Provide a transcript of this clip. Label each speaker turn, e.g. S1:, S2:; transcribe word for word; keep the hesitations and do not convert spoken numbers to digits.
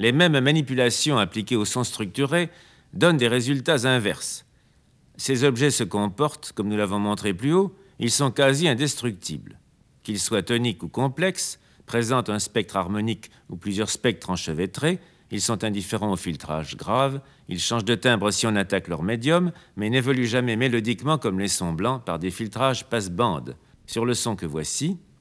S1: Les mêmes manipulations appliquées aux sons structurés donnent des résultats inverses. Ces objets se comportent, comme nous l'avons montré plus haut, ils sont quasi indestructibles. Qu'ils soient toniques ou complexes, présentent un spectre harmonique ou plusieurs spectres enchevêtrés, ils sont indifférents au filtrage grave, ils changent de timbre si on attaque leur médium, mais n'évoluent jamais mélodiquement comme les sons blancs par des filtrages passe-bande. Sur le son que voici,